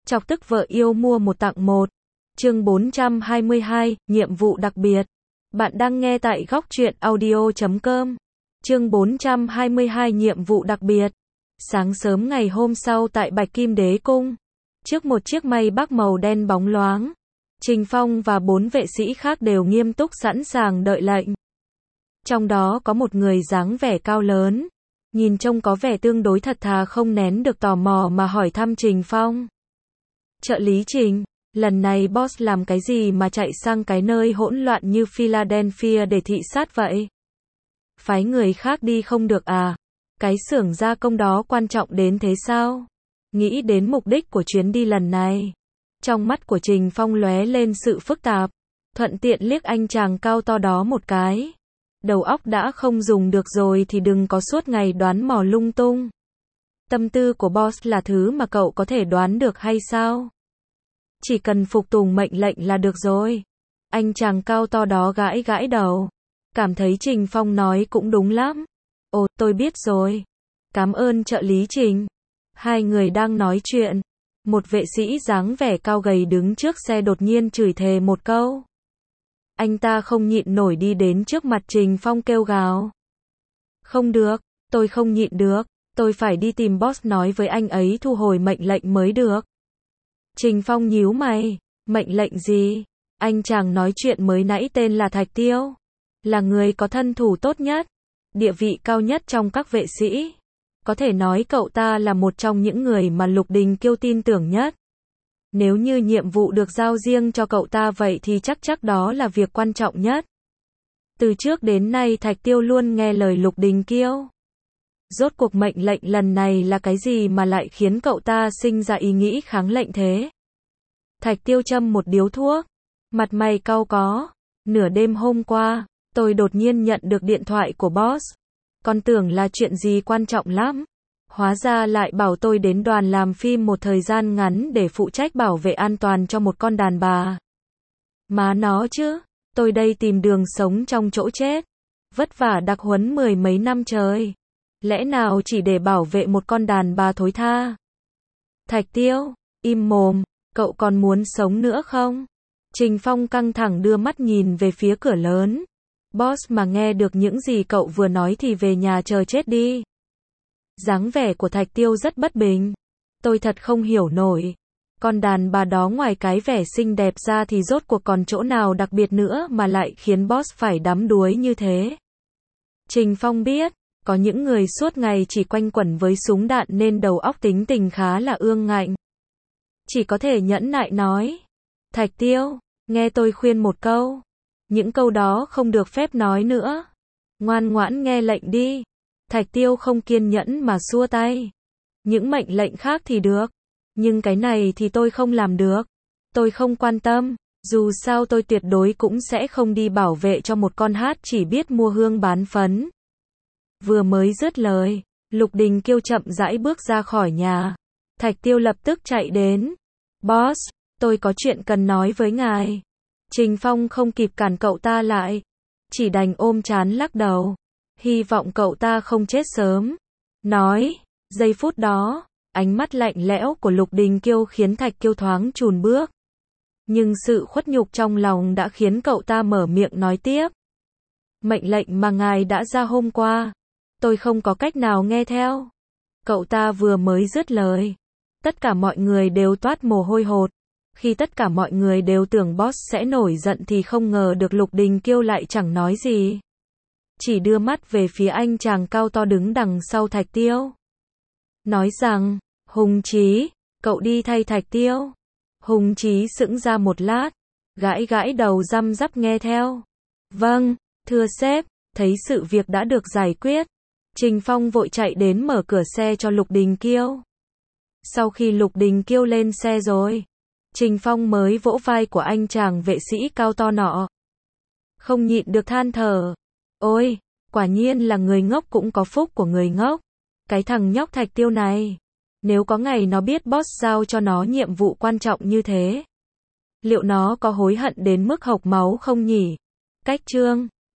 Chọc tức vợ yêu mua một tặng một. Chương 422, nhiệm vụ đặc biệt. Bạn đang nghe tại góc truyện audio.com. Chương 422, nhiệm vụ đặc biệt. Sáng sớm ngày hôm sau tại Bạch Kim Đế Cung, trước một chiếc may bắc màu đen bóng loáng, Trình Phong và 4 vệ sĩ khác đều nghiêm túc sẵn sàng đợi lệnh. Trong đó có một người dáng vẻ cao lớn, nhìn trông có vẻ tương đối thật thà, không nén được tò mò mà hỏi thăm Trình Phong. Trợ lý Trình, lần này boss làm cái gì mà chạy sang cái nơi hỗn loạn như Philadelphia để thị sát vậy? Phái người khác đi không được à? Cái xưởng gia công đó quan trọng đến thế sao? Nghĩ đến mục đích của chuyến đi lần này, trong mắt của Trình Phong lóe lên sự phức tạp, thuận tiện liếc anh chàng cao to đó một cái. Đầu óc đã không dùng được rồi thì đừng có suốt ngày đoán mò lung tung. Tâm tư của boss là thứ mà cậu có thể đoán được hay sao? Chỉ cần phục tùng mệnh lệnh là được rồi. Anh chàng cao to đó gãi gãi đầu, cảm thấy Trình Phong nói cũng đúng lắm. Ồ, tôi biết rồi. Cảm ơn trợ lý Trình. Hai người đang nói chuyện, một vệ sĩ dáng vẻ cao gầy đứng trước xe đột nhiên chửi thề một câu. Anh ta không nhịn nổi đi đến trước mặt Trình Phong kêu gào. Không được, tôi không nhịn được, tôi phải đi tìm boss nói với anh ấy thu hồi mệnh lệnh mới được. Trình Phong nhíu mày, mệnh lệnh gì? Anh chàng nói chuyện mới nãy tên là Thạch Tiêu, là người có thân thủ tốt nhất, địa vị cao nhất trong các vệ sĩ. Có thể nói cậu ta là một trong những người mà Lục Đình Kiêu tin tưởng nhất. Nếu như nhiệm vụ được giao riêng cho cậu ta vậy thì chắc đó là việc quan trọng nhất. Từ trước đến nay Thạch Tiêu luôn nghe lời Lục Đình Kiêu. Rốt cuộc mệnh lệnh lần này là cái gì mà lại khiến cậu ta sinh ra ý nghĩ kháng lệnh thế? Thạch Tiêu châm một điếu thuốc, mặt mày cau có. Nửa đêm hôm qua, tôi đột nhiên nhận được điện thoại của boss. Con tưởng là chuyện gì quan trọng lắm. Hóa ra lại bảo tôi đến đoàn làm phim một thời gian ngắn để phụ trách bảo vệ an toàn cho một con đàn bà. Má nó chứ, tôi đây tìm đường sống trong chỗ chết. Vất vả đặc huấn 10 mấy năm trời. Lẽ nào chỉ để bảo vệ một con đàn bà thối tha? Thạch Tiêu, im mồm, cậu còn muốn sống nữa không? Trình Phong căng thẳng đưa mắt nhìn về phía cửa lớn. Boss mà nghe được những gì cậu vừa nói thì về nhà chờ chết đi. Dáng vẻ của Thạch Tiêu rất bất bình. Tôi thật không hiểu nổi. Con đàn bà đó ngoài cái vẻ xinh đẹp ra thì rốt cuộc còn chỗ nào đặc biệt nữa mà lại khiến boss phải đắm đuối như thế. Trình Phong biết, có những người suốt ngày chỉ quanh quẩn với súng đạn nên đầu óc tính tình khá là ương ngạnh. Chỉ có thể nhẫn nại nói. Thạch Tiêu, nghe tôi khuyên một câu. Những câu đó không được phép nói nữa. Ngoan ngoãn nghe lệnh đi. Thạch Tiêu không kiên nhẫn mà xua tay. Những mệnh lệnh khác thì được. Nhưng cái này thì tôi không làm được. Tôi không quan tâm. Dù sao tôi tuyệt đối cũng sẽ không đi bảo vệ cho một con hát chỉ biết mua hương bán phấn. Vừa mới dứt lời, Lục Đình Kiêu chậm rãi bước ra khỏi nhà. Thạch Tiêu lập tức chạy đến. Boss, tôi có chuyện cần nói với ngài. Trình Phong không kịp cản cậu ta lại, chỉ đành ôm trán lắc đầu. Hy vọng cậu ta không chết sớm. Nói, giây phút đó, ánh mắt lạnh lẽo của Lục Đình Kiêu khiến Thạch Kiêu thoáng chùn bước. Nhưng sự khuất nhục trong lòng đã khiến cậu ta mở miệng nói tiếp. Mệnh lệnh mà ngài đã ra hôm qua, tôi không có cách nào nghe theo. Cậu ta vừa mới dứt lời, tất cả mọi người đều toát mồ hôi hột. Khi tất cả mọi người đều tưởng boss sẽ nổi giận thì không ngờ được Lục Đình Kiêu lại chẳng nói gì. Chỉ đưa mắt về phía anh chàng cao to đứng đằng sau Thạch Tiêu. Nói rằng, Hùng Chí, cậu đi thay Thạch Tiêu. Hùng Chí sững ra một lát, gãi gãi đầu răm rắp nghe theo. Vâng, thưa sếp, thấy sự việc đã được giải quyết. Trình Phong vội chạy đến mở cửa xe cho Lục Đình Kiêu. Sau khi Lục Đình Kiêu lên xe rồi, Trình Phong mới vỗ vai của anh chàng vệ sĩ cao to nọ. Không nhịn được than thở. Ôi, quả nhiên là người ngốc cũng có phúc của người ngốc. Cái thằng nhóc Thạch Tiêu này, nếu có ngày nó biết boss giao cho nó nhiệm vụ quan trọng như thế, liệu nó có hối hận đến mức hộc máu không nhỉ? Cách chương